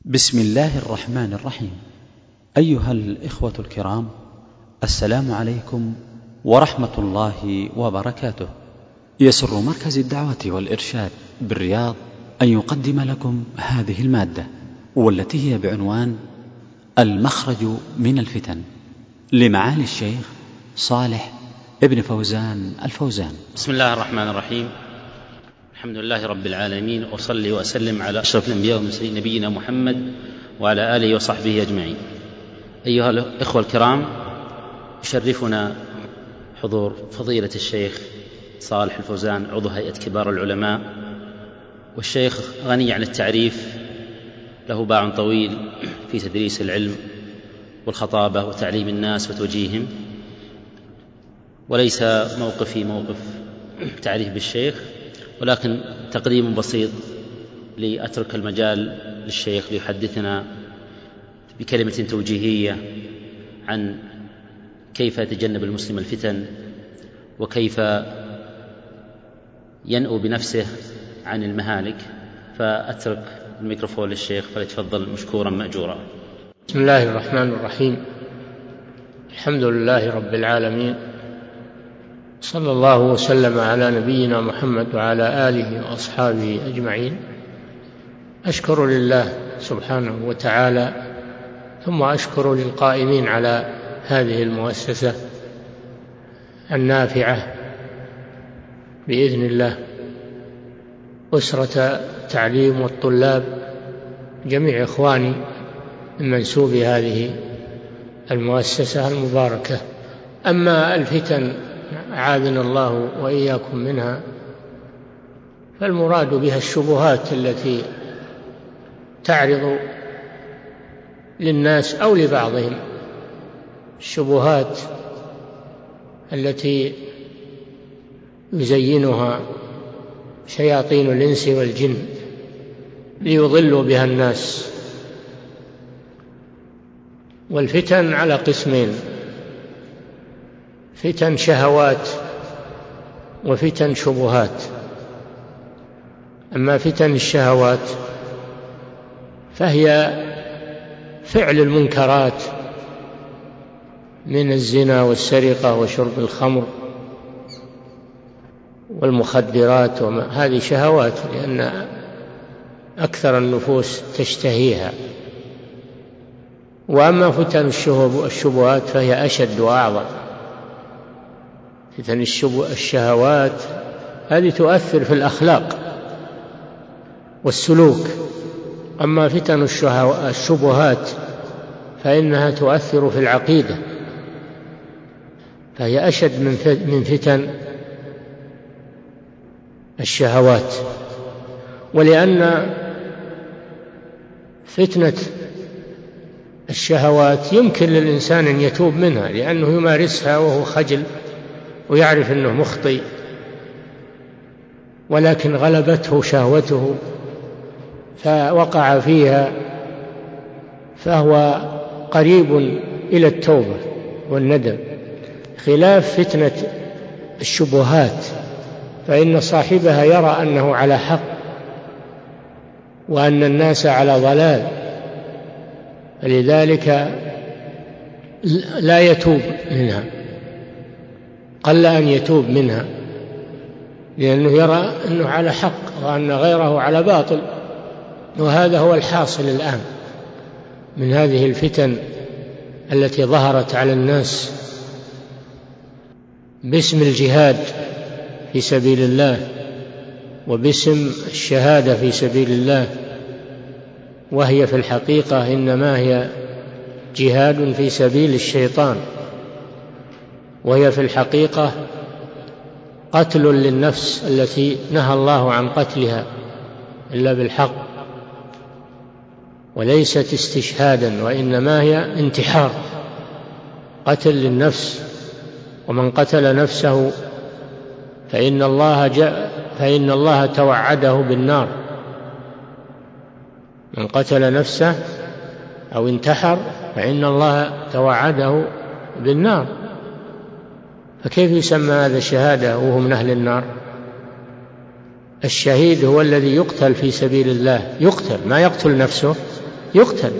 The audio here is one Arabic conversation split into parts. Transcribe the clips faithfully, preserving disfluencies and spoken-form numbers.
بسم الله الرحمن الرحيم. أيها الإخوة الكرام، السلام عليكم ورحمة الله وبركاته. يسر مركز الدعوة والإرشاد بالرياض أن يقدم لكم هذه المادة، والتي هي بعنوان المخرج من الفتن، لمعالي الشيخ صالح ابن فوزان الفوزان. بسم الله الرحمن الرحيم. الحمد لله رب العالمين، وصلي وأسلم على أشرف الأنبياء والمرسلين نبينا محمد وعلى آله وصحبه أجمعين. أيها الإخوة الكرام، يشرفنا حضور فضيلة الشيخ صالح الفوزان، عضو هيئة كبار العلماء، والشيخ غني عن التعريف، له باع طويل في تدريس العلم والخطابة وتعليم الناس وتوجيههم، وليس موقفي موقف تعريف بالشيخ، ولكن تقديم بسيط لأترك المجال للشيخ ليحدثنا بكلمة توجيهية عن كيف يتجنب المسلم الفتن، وكيف ينأو بنفسه عن المهالك. فأترك الميكروفون للشيخ فليتفضل مشكورا مأجورا. بسم الله الرحمن الرحيم. الحمد لله رب العالمين، صلى الله وسلم على نبينا محمد وعلى آله وأصحابه أجمعين. أشكر لله سبحانه وتعالى، ثم أشكر للقائمين على هذه المؤسسة النافعة بإذن الله، أسرة تعليم والطلاب، جميع إخواني من منسوب هذه المؤسسة المباركة. أما الفتن أعاذنا الله وإياكم منها، فالمراد بها الشبهات التي تعرض للناس أو لبعضهم، الشبهات التي يزينها شياطين الإنس والجن ليضلوا بها الناس. والفتن على قسمين: فتن شهوات وفتن شبهات. أما فتن الشهوات فهي فعل المنكرات من الزنا والسرقة وشرب الخمر والمخدرات، هذه شهوات لأن أكثر النفوس تشتهيها. وأما فتن الشبهات فهي أشد وأعظم. فتن الشهوات هذه تؤثر في الأخلاق والسلوك، أما فتن الشبهات فإنها تؤثر في العقيدة، فهي أشد من فتن الشهوات. ولأن فتنة الشهوات يمكن للإنسان أن يتوب منها، لأنه يمارسها وهو خجل ويعرف أنه مخطئ، ولكن غلبته شهوته فوقع فيها، فهو قريب إلى التوبة والندم، خلاف فتنة الشبهات، فإن صاحبها يرى أنه على حق وأن الناس على ضلال، فلذلك لا يتوب منها، قل أن يتوب منها، لأنه يرى أنه على حق وأن غيره على باطل. وهذا هو الحاصل الآن من هذه الفتن التي ظهرت على الناس باسم الجهاد في سبيل الله وباسم الشهادة في سبيل الله، وهي في الحقيقة إنما هي جهاد في سبيل الشيطان، وهي في الحقيقة قتل للنفس التي نهى الله عن قتلها إلا بالحق، وليست استشهادا، وإنما هي انتحار، قتل للنفس. ومن قتل نفسه فإن الله جاء فإن الله توعده بالنار. من قتل نفسه أو انتحر فإن الله توعده بالنار، فكيف يسمى هذا شهادة وهو من أهل النار؟ الشهيد هو الذي يقتل في سبيل الله، يقتل ما يقتل نفسه، يقتل،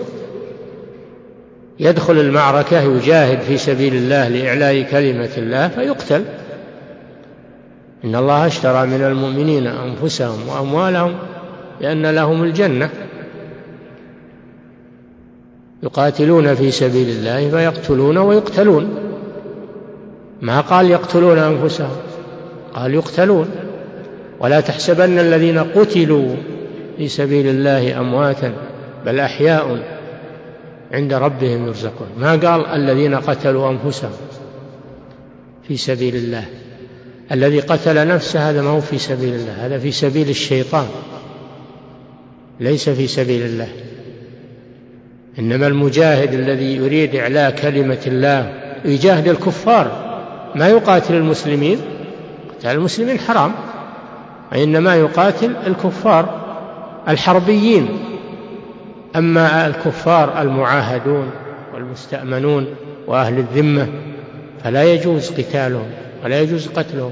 يدخل المعركة يجاهد في سبيل الله لإعلاء كلمة الله فيقتل. إن الله اشترى من المؤمنين أنفسهم وأموالهم بأن لهم الجنة، يقاتلون في سبيل الله فيقتلون ويقتلون، ما قال يقتلون أنفسهم، قال يقتلون. ولا تحسبن الذين قتلوا في سبيل الله أمواتا بل أحياء عند ربهم يرزقون، ما قال الذين قتلوا أنفسهم في سبيل الله. الذي قتل نفسه هذا ما هو في سبيل الله، هذا في سبيل الشيطان، ليس في سبيل الله. إنما المجاهد الذي يريد إعلاء كلمة الله يجاهد الكفار، ما يقاتل المسلمين، قتال المسلمين حرام، وإنما يقاتل الكفار الحربيين. أما الكفار المعاهدون والمستأمنون وأهل الذمة فلا يجوز قتالهم ولا يجوز قتلهم،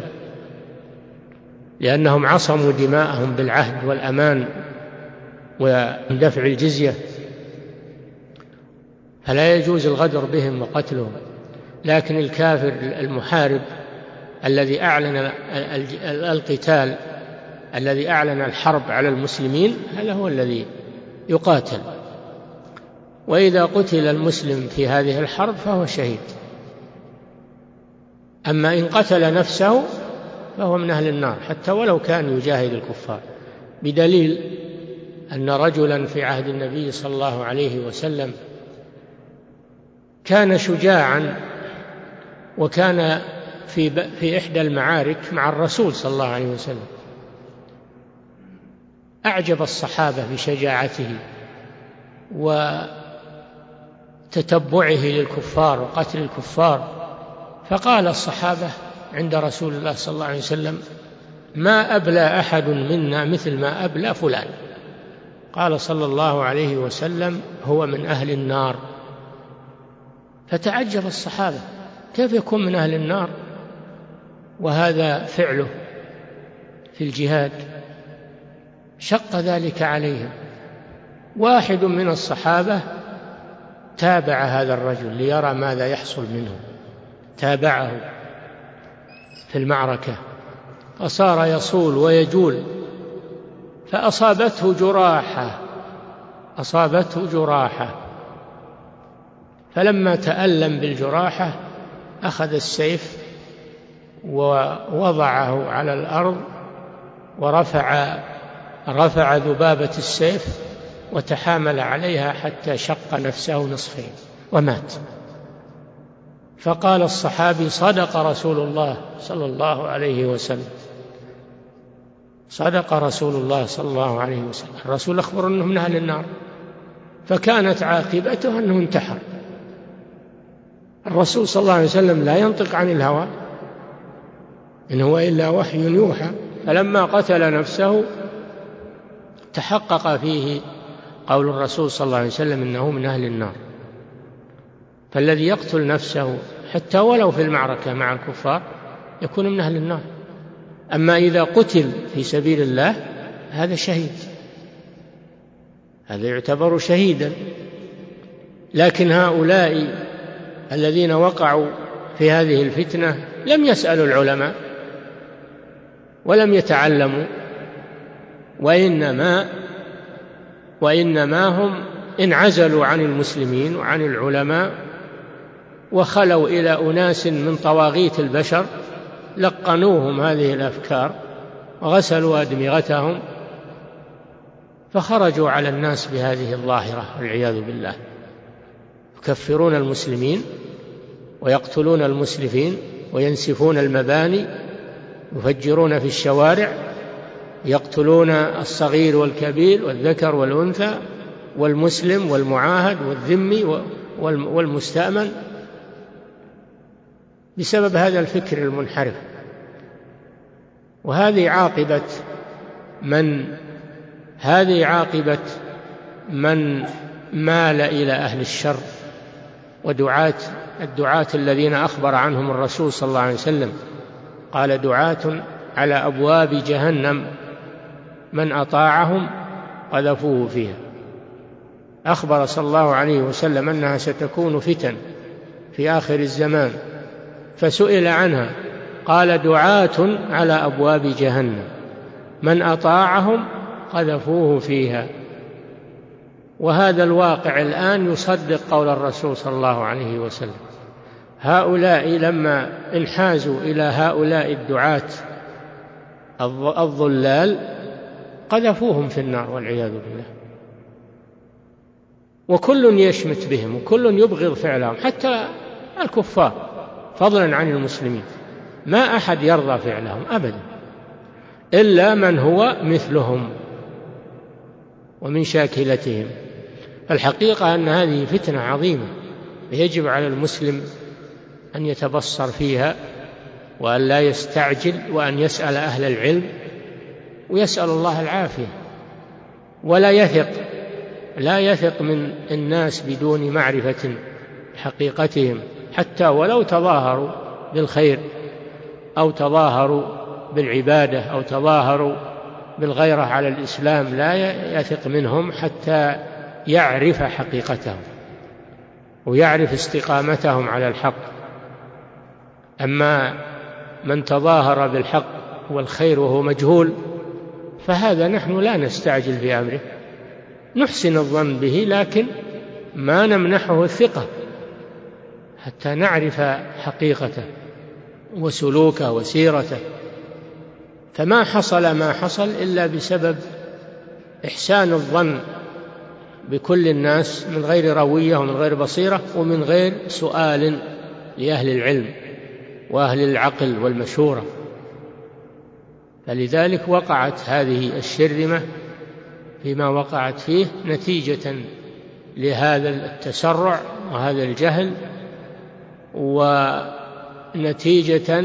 لأنهم عصموا دماءهم بالعهد والأمان ودفع الجزية، فلا يجوز الغدر بهم وقتلهم. لكن الكافر المحارب الذي أعلن القتال، الذي أعلن الحرب على المسلمين، هذا هو الذي يقاتل. وإذا قتل المسلم في هذه الحرب فهو شهيد. أما إن قتل نفسه فهو من أهل النار حتى ولو كان يجاهد الكفار، بدليل أن رجلا في عهد النبي صلى الله عليه وسلم كان شجاعا، وكان في في إحدى المعارك مع الرسول صلى الله عليه وسلم، أعجب الصحابة بشجاعته وتتبعه للكفار وقتل الكفار. فقال الصحابة عند رسول الله صلى الله عليه وسلم: ما أبلى أحد منا مثل ما أبلى فلان. قال صلى الله عليه وسلم: هو من أهل النار. فتعجب الصحابة، كيف يكون من أهل النار وهذا فعله في الجهاد؟ شق ذلك عليهم. واحد من الصحابة تابع هذا الرجل ليرى ماذا يحصل منه، تابعه في المعركة فصار يصول ويجول، فأصابته جراحة أصابته جراحة فلما تألم بالجراحة أخذ السيف ووضعه على الأرض ورفع رفع ذبابة السيف وتحامل عليها حتى شق نفسه نصفين ومات. فقال الصحابي: صدق رسول الله صلى الله عليه وسلم، صدق رسول الله صلى الله عليه وسلم. الرسول أخبر أنه من أهل النار، فكانت عاقبته أنه انتحر. الرسول صلى الله عليه وسلم لا ينطق عن الهوى، إن هو إلا وحي يوحى. فلما قتل نفسه تحقق فيه قول الرسول صلى الله عليه وسلم إنه من أهل النار. فالذي يقتل نفسه حتى ولو في المعركة مع الكفار يكون من أهل النار. أما إذا قتل في سبيل الله هذا شهيد، هذا يعتبر شهيدا. لكن هؤلاء الذين وقعوا في هذه الفتنة لم يسألوا العلماء ولم يتعلموا، وإنما وإنما هم انعزلوا عن المسلمين وعن العلماء وخلوا إلى أناس من طواغيت البشر لقنوهم هذه الأفكار وغسلوا أدمغتهم، فخرجوا على الناس بهذه الظاهرة والعياذ بالله، يكفرون المسلمين ويقتلون المسلمين وينسفون المباني، يفجرون في الشوارع، يقتلون الصغير والكبير والذكر والأنثى والمسلم والمعاهد والذمي والمستأمن بسبب هذا الفكر المنحرف. وهذه عاقبة من هذه عاقبة من مال إلى أهل الشر ودعاة الدعاة الذين أخبر عنهم الرسول صلى الله عليه وسلم، قال: دعاة على أبواب جهنم من أطاعهم قذفوه فيها. أخبر صلى الله عليه وسلم أنها ستكون فتن في آخر الزمان، فسئل عنها قال دعاة على أبواب جهنم من أطاعهم قذفوه فيها. وهذا الواقع الآن يصدق قول الرسول صلى الله عليه وسلم. هؤلاء لما انحازوا إلى هؤلاء الدعاة الضلال قذفوهم في النار والعياذ بالله، وكل يشمت بهم وكل يبغض فعلهم، حتى الكفار فضلا عن المسلمين ما أحد يرضى فعلهم أبدا إلا من هو مثلهم ومن شاكلتهم. الحقيقة أن هذه فتنة عظيمة يجب على المسلم أن يتبصر فيها وأن لا يستعجل، وأن يسأل أهل العلم ويسأل الله العافية، ولا يثق لا يثق من الناس بدون معرفة حقيقتهم، حتى ولو تظاهروا بالخير أو تظاهروا بالعبادة أو تظاهروا بالغيرة على الإسلام، لا يثق منهم حتى يعرف حقيقتهم ويعرف استقامتهم على الحق. أما من تظاهر بالحق والخير وهو مجهول فهذا نحن لا نستعجل في أمره، نحسن الظن به، لكن ما نمنحه الثقة حتى نعرف حقيقته وسلوكه وسيرته. فما حصل ما حصل إلا بسبب إحسان الظن بكل الناس من غير روية ومن غير بصيرة ومن غير سؤال لأهل العلم وأهل العقل والمشورة. فلذلك وقعت هذه الشرذمة فيما وقعت فيه نتيجة لهذا التسرع وهذا الجهل، ونتيجة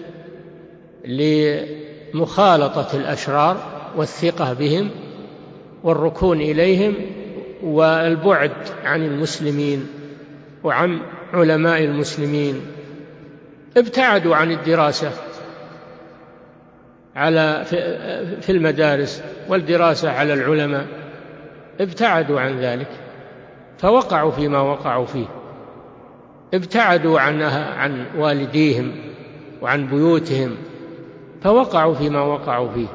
لمخالطة الأشرار والثقة بهم والركون إليهم والبعد عن المسلمين وعن علماء المسلمين. ابتعدوا عن الدراسة على في المدارس والدراسة على العلماء، ابتعدوا عن ذلك فوقعوا فيما وقعوا فيه. ابتعدوا عنها عن والديهم وعن بيوتهم فوقعوا فيما وقعوا فيه.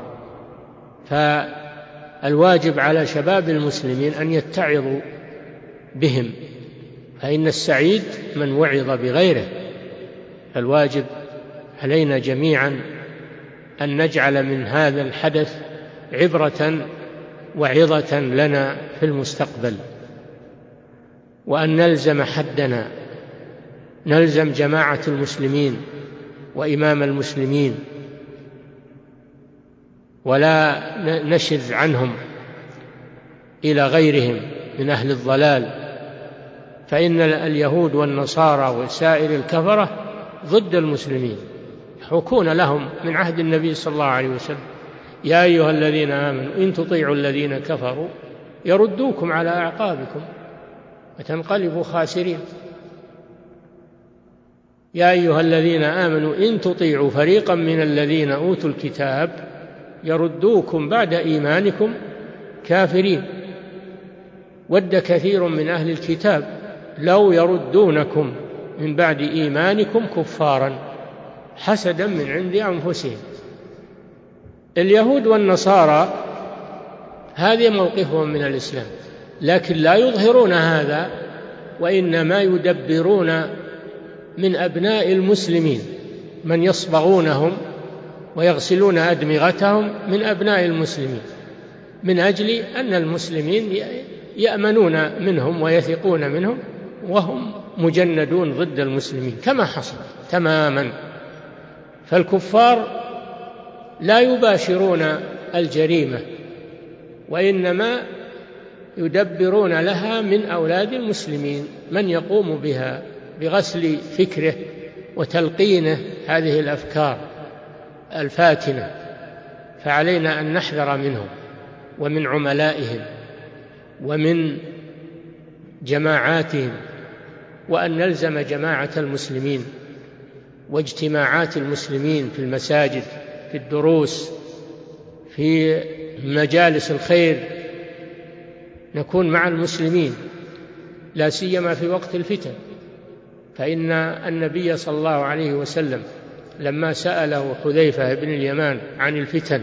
فالواجب على شباب المسلمين أن يتعظوا بهم، فإن السعيد من وعظ بغيره. الواجب علينا جميعا أن نجعل من هذا الحدث عبرة وعظة لنا في المستقبل، وأن نلزم حدنا، نلزم جماعة المسلمين وإمام المسلمين، ولا نشذ عنهم إلى غيرهم من أهل الضلال. فإن اليهود والنصارى وسائر الكفرة ضد المسلمين، يحكون لهم من عهد النبي صلى الله عليه وسلم: يا أيها الذين آمنوا إن تطيعوا الذين كفروا يردوكم على أعقابكم وتنقلبوا خاسرين. يا أيها الذين آمنوا إن تطيعوا فريقا من الذين أوتوا الكتاب يردوكم بعد إيمانكم كافرين. ود كثير من أهل الكتاب لو يردونكم من بعد إيمانكم كفارا حسدا من عند أنفسهم. اليهود والنصارى هذا موقفهم من الإسلام، لكن لا يظهرون هذا، وإنما يدبرون من أبناء المسلمين من يصبغونهم ويغسلون أدمغتهم من أبناء المسلمين، من أجل أن المسلمين يأمنون منهم ويثقون منهم وهم مجندون ضد المسلمين كما حصل تماما. فالكفار لا يباشرون الجريمة، وإنما يدبرون لها من أولاد المسلمين من يقوم بها بغسل فكره وتلقينه هذه الأفكار الفاتنة. فعلينا أن نحذر منهم ومن عملائهم ومن جماعاتهم، وأن نلزم جماعة المسلمين واجتماعات المسلمين في المساجد، في الدروس، في مجالس الخير، نكون مع المسلمين لا سيما في وقت الفتن، فإن النبي صلى الله عليه وسلم لما سأله حذيفة بن اليمان عن الفتن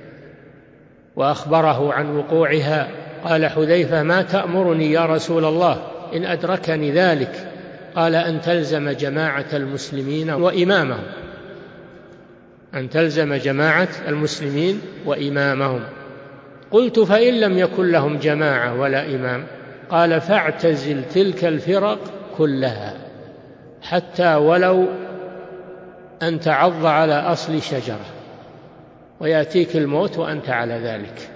وأخبره عن وقوعها قال حذيفة: ما تأمرني يا رسول الله إن أدركني ذلك؟ قال: أن تلزم جماعة المسلمين وإمامهم، أن تلزم جماعة المسلمين وإمامهم. قلت: فإن لم يكن لهم جماعة ولا إمام؟ قال: فاعتزل تلك الفرق كلها حتى ولو أن تعض على أصل شجرة ويأتيك الموت وأنت على ذلك.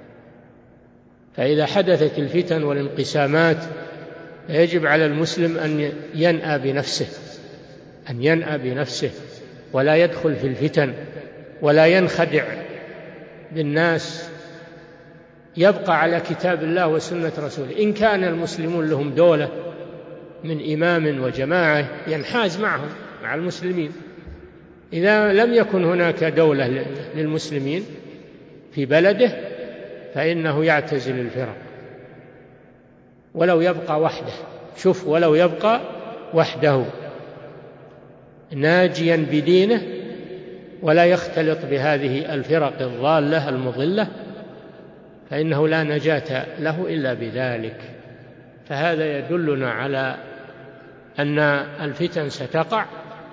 فإذا حدثت الفتن والانقسامات يجب على المسلم أن ينأى بنفسه أن ينأى بنفسه ولا يدخل في الفتن ولا ينخدع بالناس، يبقى على كتاب الله وسنة رسوله. إن كان المسلمون لهم دولة من إمام وجماعة ينحاز معهم مع المسلمين. إذا لم يكن هناك دولة للمسلمين في بلده فإنه يعتزل الفرق ولو يبقى وحده. شوف، ولو يبقى وحده ناجيا بدينه ولا يختلط بهذه الفرق الضالة المضلة، فإنه لا نجاة له إلا بذلك. فهذا يدلنا على أن الفتن ستقع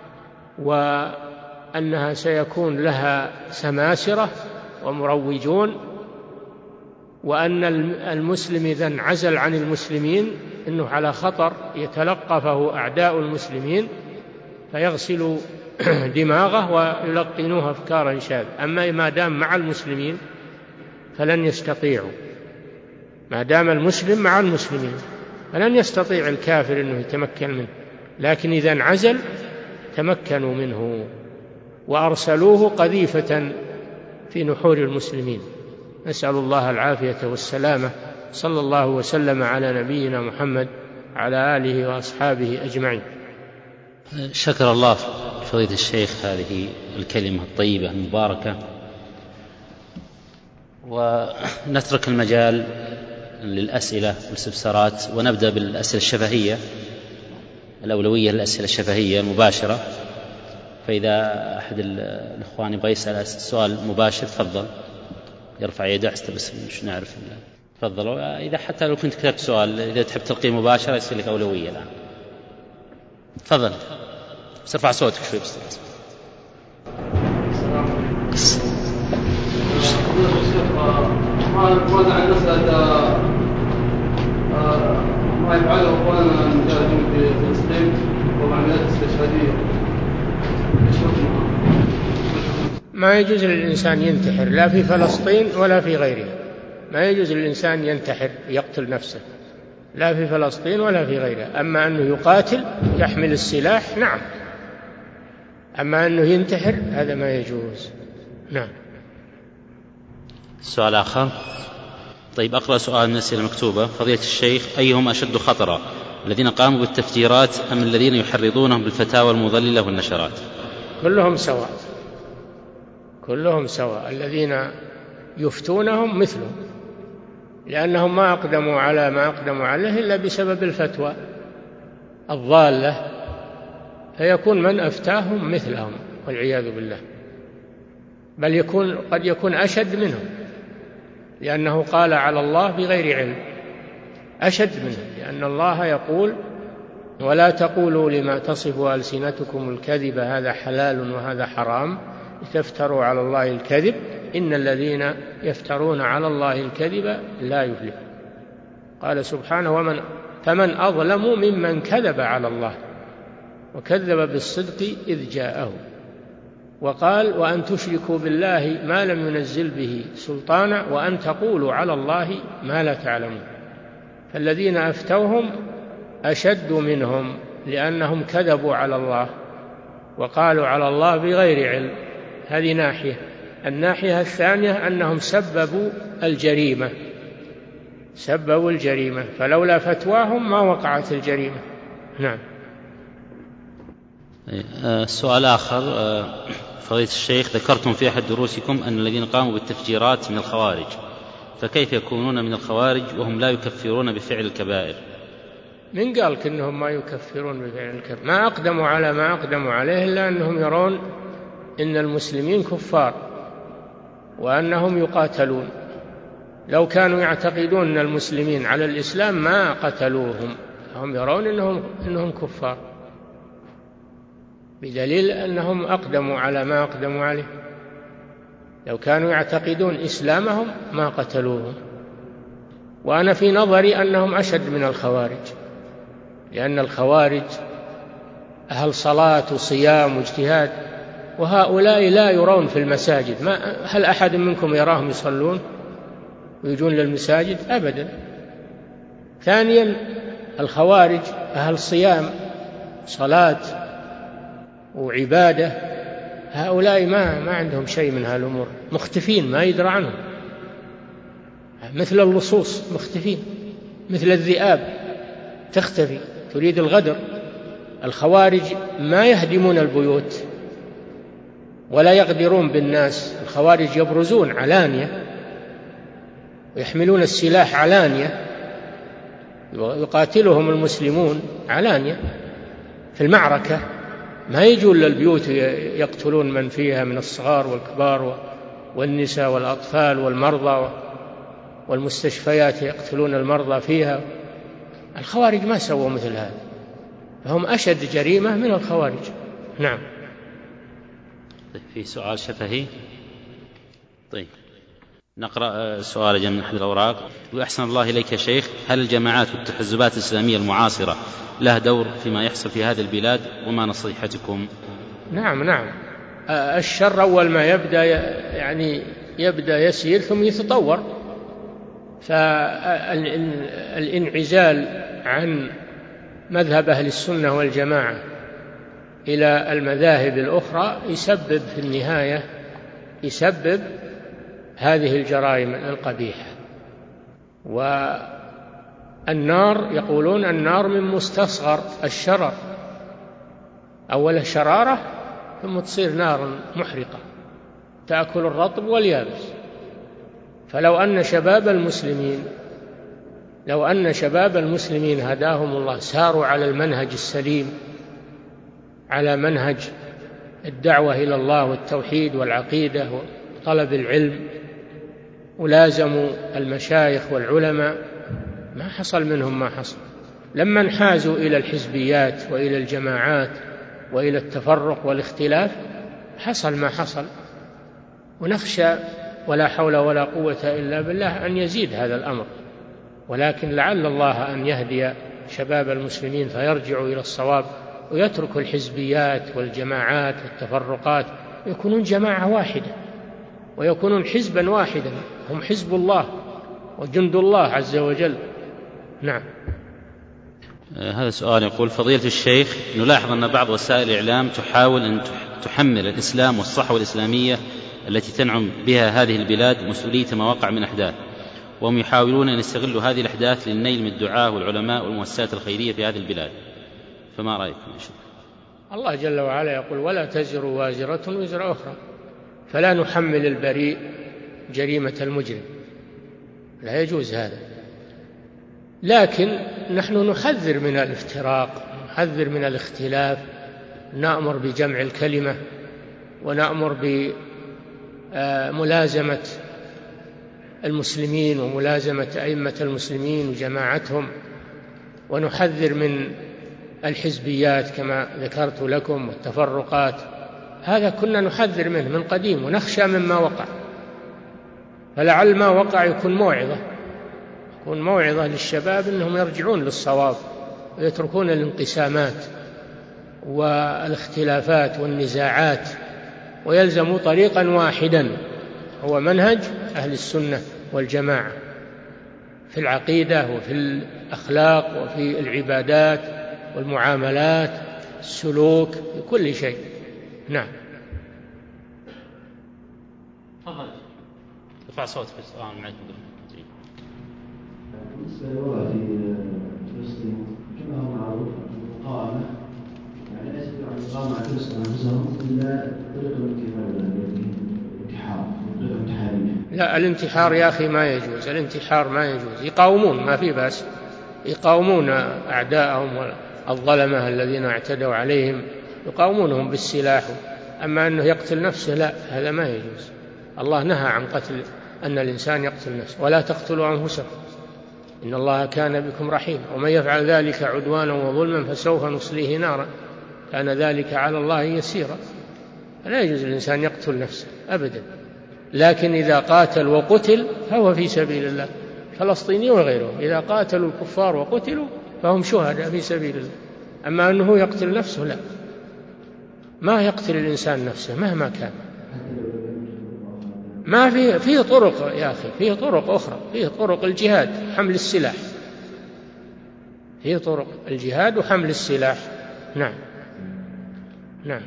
وأنها سيكون لها سماسرة ومروجون، وأن المسلم إذا انعزل عن المسلمين إنه على خطر يتلقفه أعداء المسلمين فيغسلوا دماغه ويلقنوه أفكارا شاذة. أما ما دام مع المسلمين فلن يستطيعوا، ما دام المسلم مع المسلمين فلن يستطيع الكافر أنه يتمكن منه، لكن إذا انعزل تمكنوا منه وأرسلوه قذيفة في نحور المسلمين. نسأل الله العافية والسلامة. صلى الله وسلم على نبينا محمد على آله وأصحابه أجمعين. شكر الله فضيلة الشيخ هذه الكلمة الطيبة المباركة، ونترك المجال للأسئلة والاستفسارات، ونبدأ بالأسئلة الشفهية. الأولوية للأسئلة الشفهية المباشرة، فإذا أحد الإخوان يبغى يسأل سؤال مباشر تفضل يرفع يده حتى بس مش نعرف. تفضل، إذا حتى لو كنت كتبت سؤال إذا تحب تلقيه مباشرة يصير لك أولوية الآن. تفضل بس ارفع صوتك شوي بس. ماذا عن مسألة ما يفعله أخواننا المجاهدين في فلسطين وعمليات استشهادية؟ ما يجوز للإنسان ينتحر لا في فلسطين ولا في غيرها. ما يجوز للإنسان ينتحر يقتل نفسه لا في فلسطين ولا في غيرها. أما أنه يقاتل يحمل السلاح نعم، أما أنه ينتحر هذا ما يجوز. نعم. سؤال آخر. طيب أقرأ سؤال من الأسئلة المكتوبة. فضيلة الشيخ، أيهم أشد خطرا، الذين قاموا بالتفجيرات أم الذين يحرضونهم بالفتاوى المضللة والنشرات؟ كلهم سواء، كلهم سواء. الذين يفتونهم مثلهم، لأنهم ما أقدموا على ما أقدموا عليه إلا بسبب الفتوى الضالة، فيكون من أفتاهم مثلهم والعياذ بالله، بل يكون قد يكون أشد منهم، لأنه قال على الله بغير علم. أشد منهم، لأن الله يقول: ولا تقولوا لما تصف ألسنتكم الكذب هذا حلال وهذا حرام لتفتروا على الله الكذب إن الذين يفترون على الله الكذب لا يفلح. قال سبحانه: ومن فمن أظلم ممن كذب على الله وكذب بالصدق إذ جاءه. وقال: وأن تشركوا بالله ما لم ينزل به سلطانا وأن تقولوا على الله ما لا تعلمون. فالذين أفتوهم أشد منهم لأنهم كذبوا على الله وقالوا على الله بغير علم. هذه ناحية. الناحية الثانية أنهم سببوا الجريمة، سببوا الجريمة، فلولا فتواهم ما وقعت الجريمة. نعم. سؤال آخر. فضيلة الشيخ، ذكرتم في أحد دروسكم أن الذين قاموا بالتفجيرات من الخوارج، فكيف يكونون من الخوارج وهم لا يكفرون بفعل الكبائر؟ من قالك إنهم ما يكفرون بفعل الكبائر؟ ما أقدموا على ما أقدموا عليه إلا أنهم يرون إن المسلمين كفار وأنهم يقاتلون. لو كانوا يعتقدون أن المسلمين على الإسلام ما قتلوهم، هم يرون إنهم, إنهم كفار، بدليل أنهم أقدموا على ما أقدموا عليه. لو كانوا يعتقدون إسلامهم ما قتلوهم. وأنا في نظري أنهم أشد من الخوارج، لأن الخوارج أهل صلاة وصيام واجتهاد، وهؤلاء لا يرون في المساجد. ما هل أحد منكم يراهم يصلون ويجون للمساجد؟ أبدا. ثانيا الخوارج أهل صيام صلاة وعبادة، هؤلاء ما ما عندهم شيء من هالأمور، مختفين ما يدرى عنهم، مثل اللصوص مختفين، مثل الذئاب تختفي تريد الغدر. الخوارج ما يهدمون البيوت ولا يغدرون بالناس، الخوارج يبرزون علانية ويحملون السلاح علانية، يقاتلهم المسلمون علانية في المعركة، ما يجون للبيوت يقتلون من فيها من الصغار والكبار والنساء والأطفال والمرضى، والمستشفيات يقتلون المرضى فيها. الخوارج ما سووا مثل هذا، فهم أشد جريمة من الخوارج. نعم. في سؤال شفهي. طيب نقرأ سؤال جاء من أحد الأوراق. وأحسن الله إليك يا شيخ، هل الجماعات والتحزبات الإسلامية المعاصرة لها دور فيما يحصل في هذه البلاد، وما نصيحتكم؟ نعم نعم الشر أول ما يبدأ يعني يبدأ يسير ثم يتطور، فالانعزال عن مذهب أهل السنة والجماعة إلى المذاهب الأخرى يسبب في النهاية يسبب هذه الجرائم القبيحة. والنار يقولون النار من مستصغر الشرر، أول شرارة ثم تصير نار محرقة تأكل الرطب واليابس. فلو أن شباب المسلمين لو أن شباب المسلمين هداهم الله ساروا على المنهج السليم، على منهج الدعوة إلى الله والتوحيد والعقيدة وطلب العلم، ولازموا المشايخ والعلماء، ما حصل منهم ما حصل. لما انحازوا إلى الحزبيات وإلى الجماعات وإلى التفرق والاختلاف حصل ما حصل. ونخشى ولا حول ولا قوة إلا بالله أن يزيد هذا الأمر، ولكن لعل الله أن يهدي شباب المسلمين فيرجعوا إلى الصواب ويتركوا الحزبيات والجماعات والتفرقات، يكونون جماعة واحدة ويكونون حزبا واحدا، هم حزب الله وجند الله عز وجل. نعم. هذا سؤال يقول: فضيلة الشيخ، نلاحظ أن بعض وسائل الإعلام تحاول أن تحمل الإسلام والصحوة الإسلامية التي تنعم بها هذه البلاد مسؤولية ما وقع من أحداث، وهم يحاولون أن يستغلوا هذه الأحداث للنيل من الدعاة والعلماء والمؤسسات الخيرية في هذه البلاد، فما رأيكم يا شيخ؟ الله جل وعلا يقول: ولا تزر وازرة وزر أخرى، فلا نحمل البريء جريمة المجرم، لا يجوز هذا. لكن نحن نحذر من الافتراق، نحذر من الاختلاف، نأمر بجمع الكلمة، ونأمر بملازمة المسلمين وملازمة أئمة المسلمين وجماعتهم، ونحذر من الحزبيات كما ذكرت لكم والتفرقات، هذا كنا نحذر منه من قديم ونخشى مما وقع، فلعل ما وقع يكون موعظة يكون موعظة للشباب أنهم يرجعون للصواب ويتركون الانقسامات والاختلافات والنزاعات، ويلزموا طريقا واحدا هو منهج أهل السنة والجماعة في العقيدة وفي الأخلاق وفي العبادات والمعاملات، السلوك، في كل شيء. نعم. تفضل ارفع صوتك في السؤال معك. بالنسبة للوضع في فلسطين كما هو معروف المقاومة يعني لا يستطيعون المقاومة على فلسطين أنفسهم إلا طريقة الانتحار، طريقة انتحارية. لا، الانتحار يا أخي ما يجوز، الانتحار ما يجوز. يقاومون ما في بأس، يقاومون أعداءهم والظلمة الذين اعتدوا عليهم، يقاومونهم بالسلاح. أما أنه يقتل نفسه لا، هذا ما يجوز. الله نهى عن قتل، أن الإنسان يقتل نفسه. ولا تقتلوا أنفسكم إن الله كان بكم رحيما ومن يفعل ذلك عدوانا وظلما فسوف نصليه نارا كان ذلك على الله يسيرا. لا يجوز الإنسان يقتل نفسه أبدا، لكن إذا قاتل وقتل فهو في سبيل الله. فلسطيني وغيره إذا قاتلوا الكفار وقتلوا فهم شهداء في سبيل الله. أما أنه يقتل نفسه لا، ما يقتل الإنسان نفسه مهما كان. ما فيه فيه طرق يا أخي، فيه طرق أخرى، فيه طرق الجهاد، حمل السلاح، فيه طرق الجهاد وحمل السلاح. نعم نعم.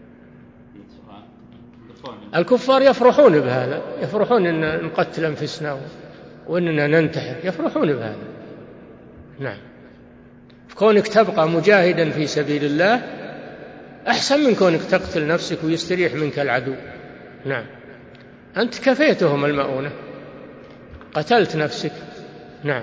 الكفار يفرحون بهذا، يفرحون أن نقتل أنفسنا وأننا ننتحر، يفرحون بهذا. نعم. كونك تبقى مجاهدا في سبيل الله أحسن من كونك تقتل نفسك ويستريح منك العدو. نعم. أنت كفيتهم المؤونة، قتلت نفسك. نعم.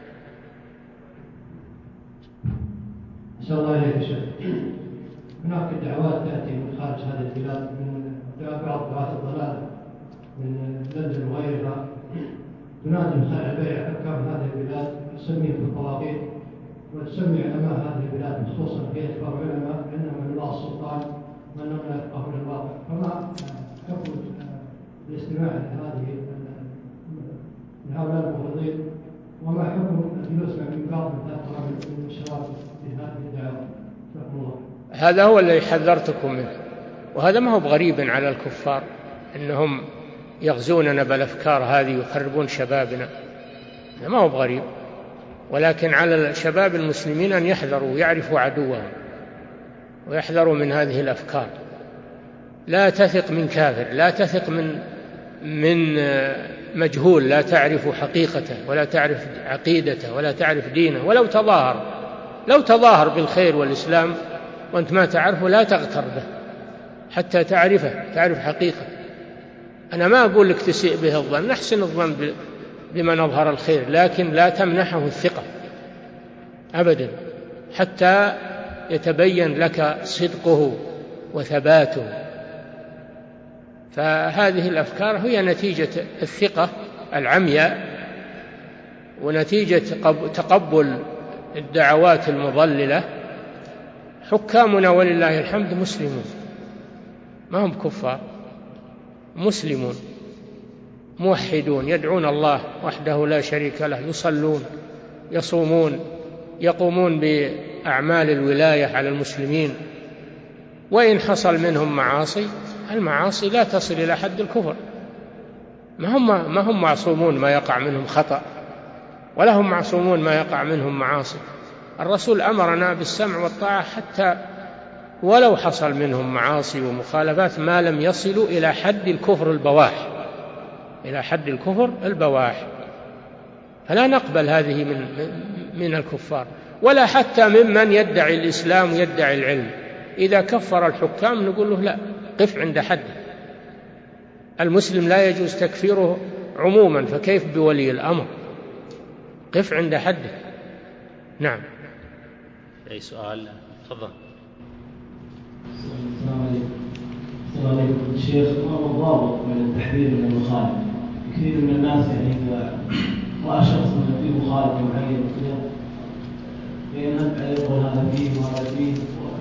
أسأل الله إليك يا شيخ، هناك دعوات تأتي من خارج هذه البلاد، من بعض دعاة الضلال من لندن وغيرها، تنادي بيع حكام هذه البلاد، تسميهم بالطواغيت وتسمي علماء هذه البلاد خصوصا في كبار العلماء أنهم من الله السلطان وأنهم لا يفقهون الواقع. فما حكم الاستماع لهذه لهؤلاء المفرطين، وما حكم الجلوس مع من بعض من الشباب في هذه الدعوة؟ هذا هو اللي حذرتكم منه، وهذا ما هو بغريب على الكفار أنهم يغزوننا بالأفكار هذه ويخربون شبابنا، ما هو بغريب. ولكن على الشباب المسلمين أن يحذروا ويعرفوا عدوهم ويحذروا من هذه الأفكار. لا تثق من كافر، لا تثق من من مجهول لا تعرف حقيقته ولا تعرف عقيدته ولا تعرف دينه، ولو تظاهر لو تظاهر بالخير والإسلام وأنت ما تعرفه لا تغتر به حتى تعرفه، تعرف حقيقة. أنا ما أقول لك تسيء به الظن، نحسن الظن بمن أظهر الخير، لكن لا تمنحه الثقة أبدا حتى يتبين لك صدقه وثباته. فهذه الأفكار هي نتيجة الثقة العمياء ونتيجة تقبل الدعوات المضللة. حكامنا ولله الحمد مسلمون، ما هم كفار، مسلمون موحدون يدعون الله وحده لا شريك له، يصلون يصومون يقومون بأعمال الولاية على المسلمين. وإن حصل منهم معاصي، المعاصي لا تصل إلى حد الكفر، ما هم ما هم معصومون ما يقع منهم خطأ، ولا هم معصومون ما يقع منهم معاصي. الرسول أمرنا بالسمع والطاعة حتى ولو حصل منهم معاصي ومخالفات ما لم يصلوا إلى حد الكفر البواح، إلى حد الكفر البواح. فلا نقبل هذه من من الكفار، ولا حتى ممن يدعي الإسلام ويدعي العلم. إذا كفر الحكام نقول له لا، قف عند حد. المسلم لا يجوز تكفيره عموما، فكيف بولي الأمر؟ قف عند حده. نعم. أي سؤال؟ تفضل. السلام عليكم. السلام عليكم الشيخ، ما هو الضابط بين التحذير من المخالف؟ كثير من الناس يعني إذا رأى شخص مثلا فيه مخالف معين وكذا ينهد عليه يقول هذا فيه وهذا فيه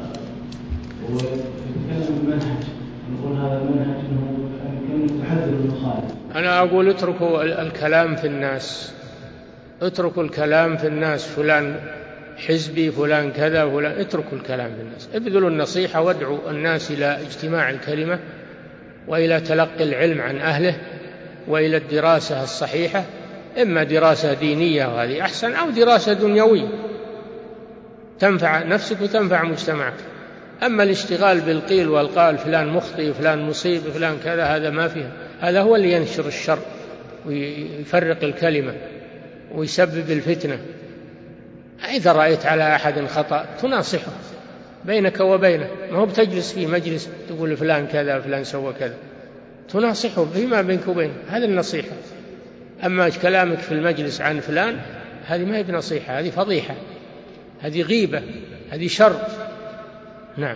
ويتكلم بالمنهج، يقول هذا المنهج أنه كم تحذر من المخالف. أنا أقول اتركوا الكلام في الناس، اتركوا الكلام في الناس، فلان حزبي فلان كذا فلان، اتركوا الكلام في الناس، ابذلوا النصيحة وادعوا الناس إلى اجتماع الكلمة وإلى تلقي العلم عن أهله وإلى الدراسة الصحيحة، إما دراسة دينية وهذه أحسن، أو دراسة دنيوية تنفع نفسك وتنفع مجتمعك. أما الاشتغال بالقيل والقال، فلان مخطئ فلان مصيب فلان كذا، هذا ما فيه، هذا هو اللي ينشر الشر ويفرق الكلمة ويسبب الفتنة. إذا رأيت على أحد خطأ تناصحه بينك وبينه، ما هو بتجلس في مجلس تقول فلان كذا فلان سوى كذا، تناصحه فيما بينك وبينه، هذه النصيحة. أما كلامك في المجلس عن فلان هذه ما هي بنصيحة، هذه فضيحة، هذه غيبة، هذه شر. نعم.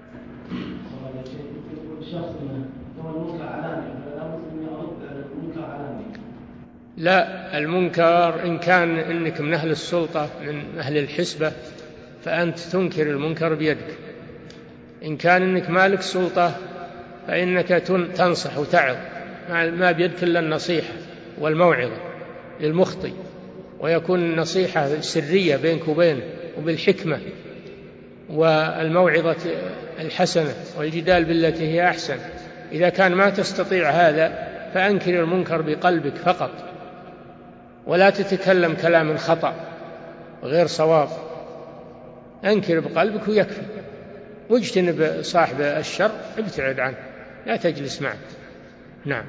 لا، المنكر إن كان إنك من أهل السلطة من أهل الحسبة فأنت تنكر المنكر بيدك، إن كان إنك مالك سلطة فإنك تنصح وتعظ، ما بيدك إلا النصيحة والموعظة للمخطئ، ويكون النصيحة سرية بينك وبينه وبالحكمة والموعظة الحسنة والجدال بالتي هي أحسن. إذا كان ما تستطيع هذا فأنكر المنكر بقلبك فقط، ولا تتكلم كلام خطأ غير صواب، أنكر بقلبك ويكفي، واجتنب صاحب الشر، ابتعد عنه، لا تجلس معه. نعم.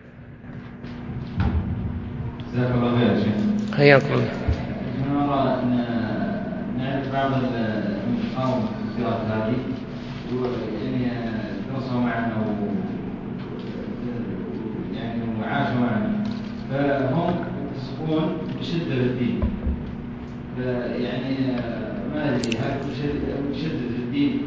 جزاك الله خير يا شيخ. حياكم الله. نرى أن نعرف بعض المقاومة في القراءة هذه يعني درسوا معنا يعني وعاشوا معنا، فهم يتصفون بشدة الدين، يعني ما أدري هل شدة الدين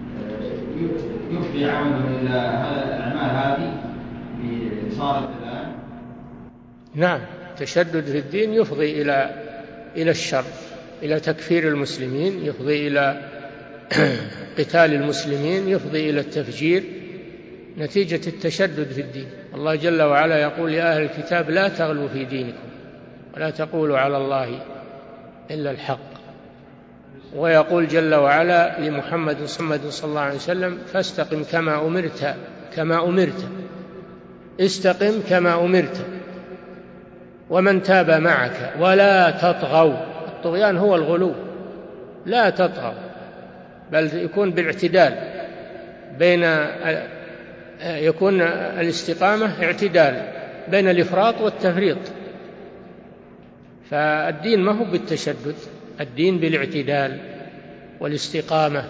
يفضي عمله إلى الأعمال هذه اللي صارت الآن؟ نعم، تشدد في الدين يفضي إلى إلى الشر، إلى تكفير المسلمين، يفضي إلى قتال المسلمين، يفضي إلى التفجير، نتيجة التشدد في الدين. الله جل وعلا يقول يا أهل الكتاب لا تغلوا في دينكم ولا تقولوا على الله إلا الحق. ويقول جل وعلا لمحمد صلى الله عليه وسلم فاستقم كما أمرت كما أمرت استقم كما أمرت ومن تاب معك ولا تطغوا. الطغيان هو الغلو، لا تطغوا، بل يكون بالاعتدال، بين يكون الاستقامة اعتدال بين الإفراط والتفريط. فالدين ما هو بالتشدد، الدين بالاعتدال والاستقامة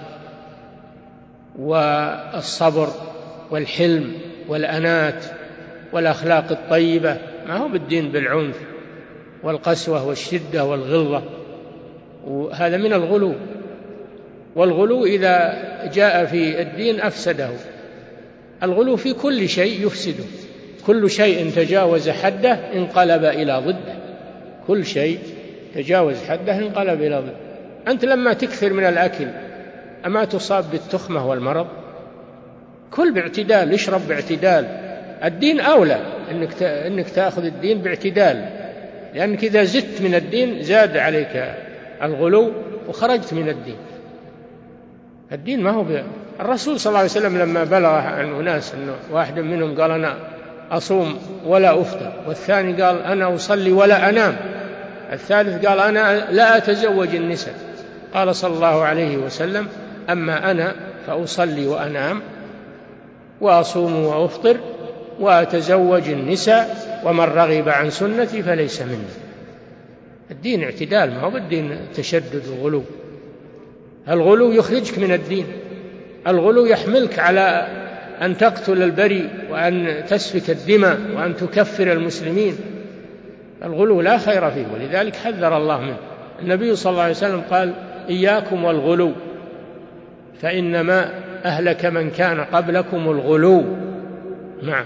والصبر والحلم والأنات والأخلاق الطيبة، ما هو بالدين بالعنف والقسوة والشدة والغلظة، وهذا من الغلو. والغلو إذا جاء في الدين أفسده. الغلو في كل شيء يفسده، كل شيء تجاوز حده انقلب إلى ضده، كل شيء تجاوز حده انقلب إلى ضده. أنت لما تكثر من الأكل أما تصاب بالتخمة والمرض؟ كل باعتدال، اشرب باعتدال. الدين أولى أنك أنك تأخذ الدين باعتدال، لأنك إذا زدت من الدين زاد عليك الغلو وخرجت من الدين. الدين ما هو بي... الرسول صلى الله عليه وسلم لما بلغ عن أناس أنه واحد منهم قال أنا أصوم ولا أفطر، والثاني قال أنا أصلي ولا أنام، الثالث قال أنا لا أتزوج النساء، قال صلى الله عليه وسلم أما أنا فأصلي وأنام وأصوم وأفطر وأتزوج النساء ومن رغب عن سنتي فليس مني. الدين اعتدال، ما هو بالدين تشدد وغلو. الغلو يخرجك من الدين، الغلو يحملك على أن تقتل البريء وأن تسفك الدماء وأن تكفر المسلمين. الغلو لا خير فيه، ولذلك حذر الله منه. النبي صلى الله عليه وسلم قال إياكم والغلو فإنما أهلك من كان قبلكم الغلو. نعم.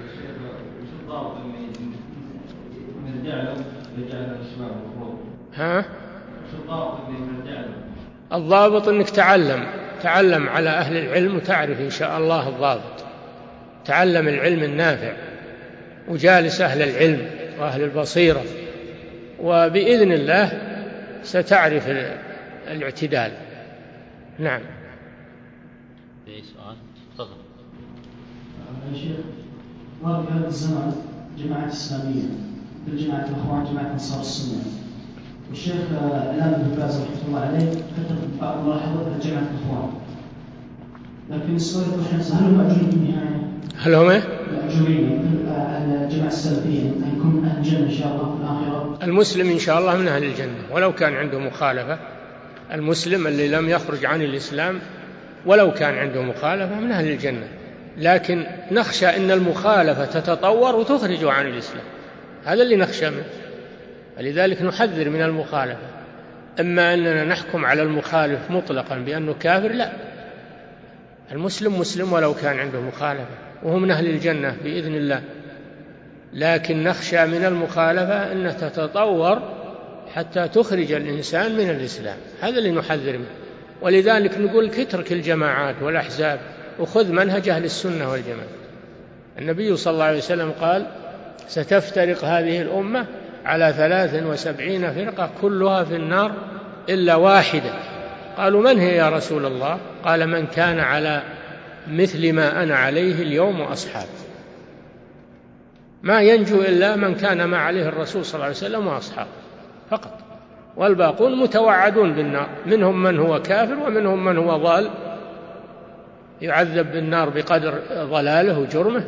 ها؟ الضابط أنك تعلم تعلم على أهل العلم وتعرف إن شاء الله الضابط، تعلم العلم النافع وجالس أهل العلم وأهل البصيرة، وبإذن الله ستعرف الاعتدال. نعم. في سؤال؟ تفضل. يا شيخ، ظهر في هذا الزمان جماعة إسلامية مثل جماعة الإخوان، جماعة أنصار السنة، والشيخ الآن ابن باز رحمه الله عليه كتب بعض الملاحظات على جماعة الإخوان، لكن السؤال يطرح نفسه هل هم مأجورين في النهاية؟ هل هم إيه؟ مأجورين على الجماعة السلفية أن يكون من أهل الجنة إن شاء الله في الآخرة؟ المسلم إن شاء الله من أهل الجنة ولو كان عنده مخالفة. المسلم اللي لم يخرج عن الإسلام ولو كان عنده مخالفة من أهل الجنة، لكن نخشى أن المخالفة تتطور وتخرج عن الإسلام، هذا اللي نخشى منه، ولذلك نحذر من المخالفة. أما أننا نحكم على المخالف مطلقا بأنه كافر، لا، المسلم مسلم ولو كان عنده مخالفة، وهم من أهل الجنة بإذن الله، لكن نخشى من المخالفة أن تتطور حتى تخرج الإنسان من الإسلام، هذا اللي نحذر منه. ولذلك نقول اترك الجماعات والأحزاب وخذ منهج أهل السنة والجماعة. النبي صلى الله عليه وسلم قال: ستفترق هذه الأمة على ثلاث وسبعين فرقة كلها في النار إلا واحدة. قالوا: من هي يا رسول الله؟ قال: من كان على مثل ما أنا عليه اليوم وأصحابي. ما ينجو إلا من كان ما عليه الرسول صلى الله عليه وسلم وأصحابه فقط، والباقون متوعدون بالنار، منهم من هو كافر ومنهم من هو ضال يعذب بالنار بقدر ضلاله وجرمه.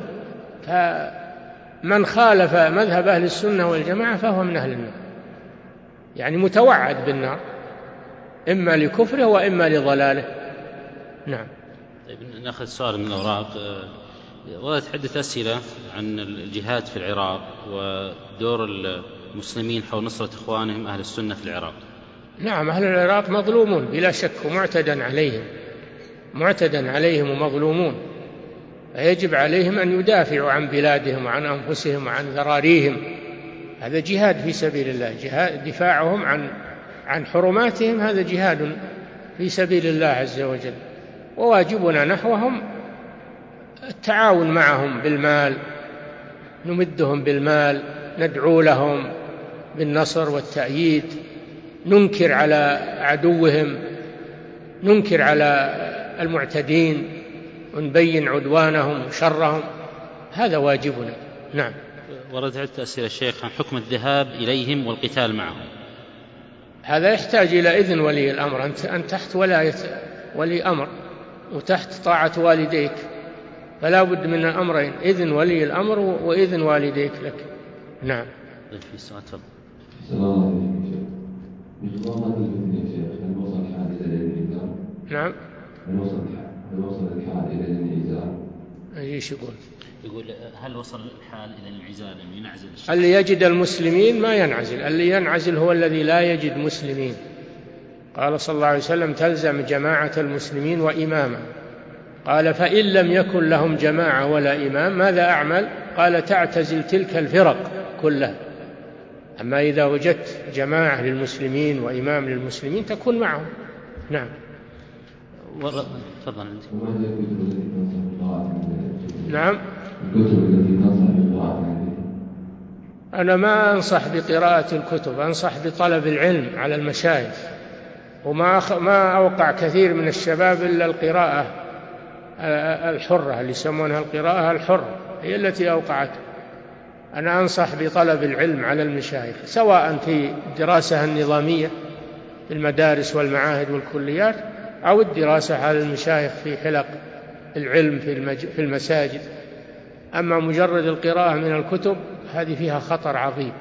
فمن خالف مذهب أهل السنة والجماعة فهو من أهل النار، يعني متوعد بالنار، إما لكفره وإما لضلاله. نعم. طيب نأخذ سؤال من الأوراق. وردت عدة أسئلة عن الجهاد في العراق ودور المسلمين حول نصرة إخوانهم أهل السنة في العراق. نعم، أهل العراق مظلومون بلا شك، ومعتدى عليهم معتدى عليهم ومظلومون، فيجب عليهم أن يدافعوا عن بلادهم وعن أنفسهم وعن ذراريهم. هذا جهاد في سبيل الله، جهاد دفاعهم عن عن حرماتهم، هذا جهاد في سبيل الله عز وجل. وواجبنا نحوهم التعاون معهم بالمال، نمدهم بالمال، ندعو لهم بالنصر والتأييد، ننكر على عدوهم، ننكر على المعتدين، ونبين عدوانهم وشرهم، هذا واجبنا. نعم. وردت عدة أسئلة الشيخ عن حكم الذهاب إليهم والقتال معهم. هذا يحتاج إلى إذن ولي الأمر، أنت أنت تحت ولاية ولي أمر وتحت طاعة والديك، فلا بد من الأمرين: إذن ولي الأمر وإذن والديك لك. نعم. في سؤال تفضل. نعم. هل وصل هل وصل الحال إلى الانعزال؟ ايش يقول؟ يقول هل وصل الحال إلى الانعزال أن ينعزل الشخص؟ اللي يجد المسلمين ما ينعزل، اللي ينعزل هو الذي لا يجد مسلمين. قال صلى الله عليه وسلم: تلزم جماعة المسلمين وإماما. قال: فإن لم يكن لهم جماعة ولا إمام ماذا أعمل؟ قال: تعتزل تلك الفرق كلها. أما إذا وجدت جماعة للمسلمين وإمام للمسلمين تكون معهم. نعم. تفضل. نعم. أنا ما أنصح بقراءة الكتب، أنصح بطلب العلم على المشايخ، وما أخ... ما أوقع كثير من الشباب إلا القراءة الحرة اللي يسمونها القراءة الحرة، هي التي أوقعته. أنا أنصح بطلب العلم على المشايخ، سواء في الدراسة النظامية في المدارس والمعاهد والكليات، أو الدراسة على المشايخ في حلق العلم في, المج... في المساجد. أما مجرد القراءة من الكتب هذه فيها خطر عظيم،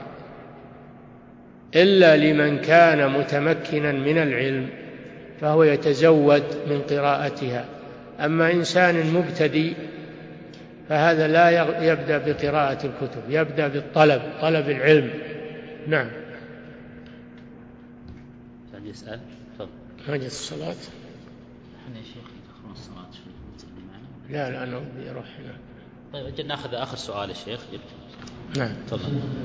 إلا لمن كان متمكنا من العلم فهو يتزود من قراءتها. أما إنسان مبتدئ فهذا لا يبدأ بقراءة الكتب، يبدأ بالطلب، طلب العلم. نعم. هل يسأل؟ تفضل. هاجت الصلاة. احنا يا شيخ يدخلون الصلاة شوي تسألني معنا؟ لا لا، أنا بدي أروح هنا. طيب أجل نأخذ آخر سؤال يا شيخ. نعم. تفضل.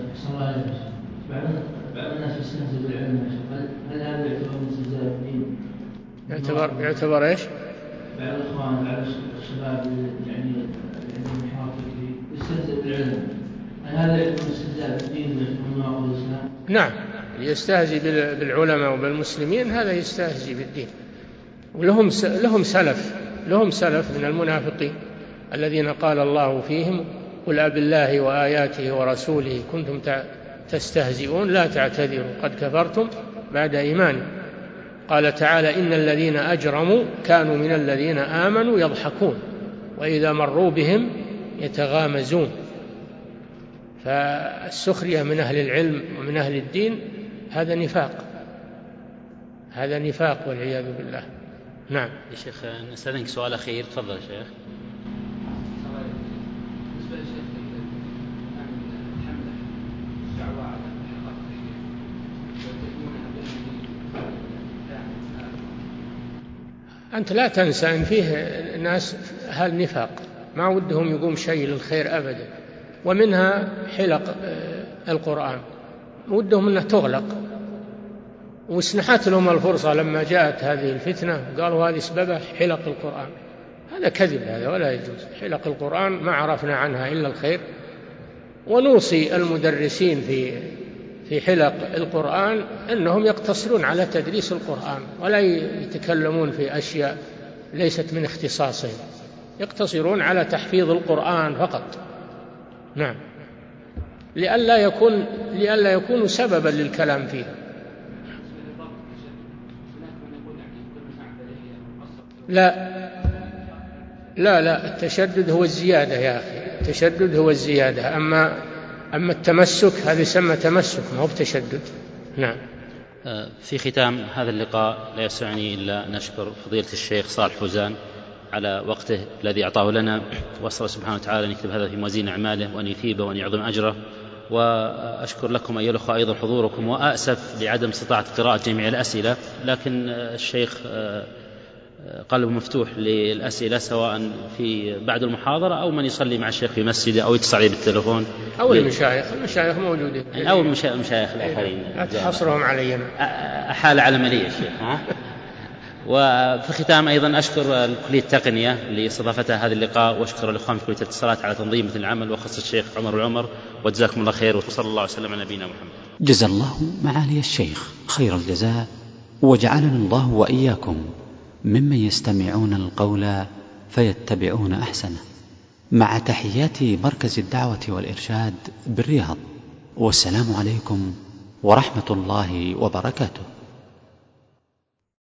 بعض الناس يستهزئ بالعلم، هل هذا يعتبر من استهزاء بالدين؟ يعتبر يعتبر ايش؟ بعض الإخوان، بعض الشباب يعني عندهم انحراف فكري يستهزئ بالعلم، هل هذا يعتبر من استهزاء بالدين ويعتبر نواقض الإسلام؟ نعم، يستهزئ بالعلماء وبالمسلمين هذا يستهزئ بالدين. ولهم لهم سلف لهم سلف من المنافقين الذين قال الله فيهم: قل أبالله وآياته ورسوله كنتم تستهزئون لا تعتذروا قد كفرتم بعد إيمانكم. قال تعالى: إن الذين أجرموا كانوا من الذين آمنوا يضحكون وإذا مروا بهم يتغامزون. فالسخرية من أهل العلم ومن أهل الدين هذا نفاق، هذا نفاق والعياذ بالله. نعم. يا شيخ نستأذنك سؤال أخير. تفضل يا شيخ. أنت لا تنسى أن فيه ناس أهل نفاق ما ودهم يقوم شيء للخير أبدا، ومنها حلق القرآن ودهم أنها تغلق، واسنحت لهم الفرصة لما جاءت هذه الفتنة قالوا هذه سببها حلق القرآن. هذا كذب، هذا ولا يجوز. حلق القرآن ما عرفنا عنها إلا الخير، ونوصي المدرسين في في حلق القرآن أنهم يقتصرون على تدريس القرآن ولا يتكلمون في أشياء ليست من اختصاصهم، يقتصرون على تحفيظ القرآن فقط. نعم، لئلا يكون لئلا يكونوا سببا للكلام فيه. لا لا لا التشدد هو الزيادة يا أخي، التشدد هو الزيادة، أما أما التمسك هذا يسمى تمسك ما هو بتشدد. نعم. في ختام هذا اللقاء لا يسعني إلا نشكر فضيلة الشيخ صالح فوزان على وقته الذي أعطاه لنا، وأسأل سبحانه وتعالى أن يكتب هذا في موازين أعماله وأن يثيبه وأن يعظم أجره. وأشكر لكم أيها الأخوة أيضا حضوركم، وأسف لعدم استطاعة قراءة جميع الأسئلة، لكن الشيخ قلب مفتوح للأسئلة سواء في بعد المحاضرة أو من يصلي مع الشيخ في مسجده أو يتصل عليه بالتلفون أو المشايخ المشايخ موجودين أو المشايخ الآخرين. لا تحصرهم علي أحال على مليء الشيخ. ها؟ وفي الختام أيضا أشكر كلية التقنية لاستضافتها هذا اللقاء، وأشكر الإخوان في كلية الاتصالات على تنظيم مثل العمل، وخاصة الشيخ عمر العمر، وجزاكم الله خير، وصلى الله وسلم على نبينا محمد. جزا الله معالي الشيخ خير الجزاء، وجعلنا الله وإياكم ممن يستمعون القول فيتبعون أحسنه، مع تحيات مركز الدعوة والإرشاد بالرياض. والسلام عليكم ورحمة الله وبركاته.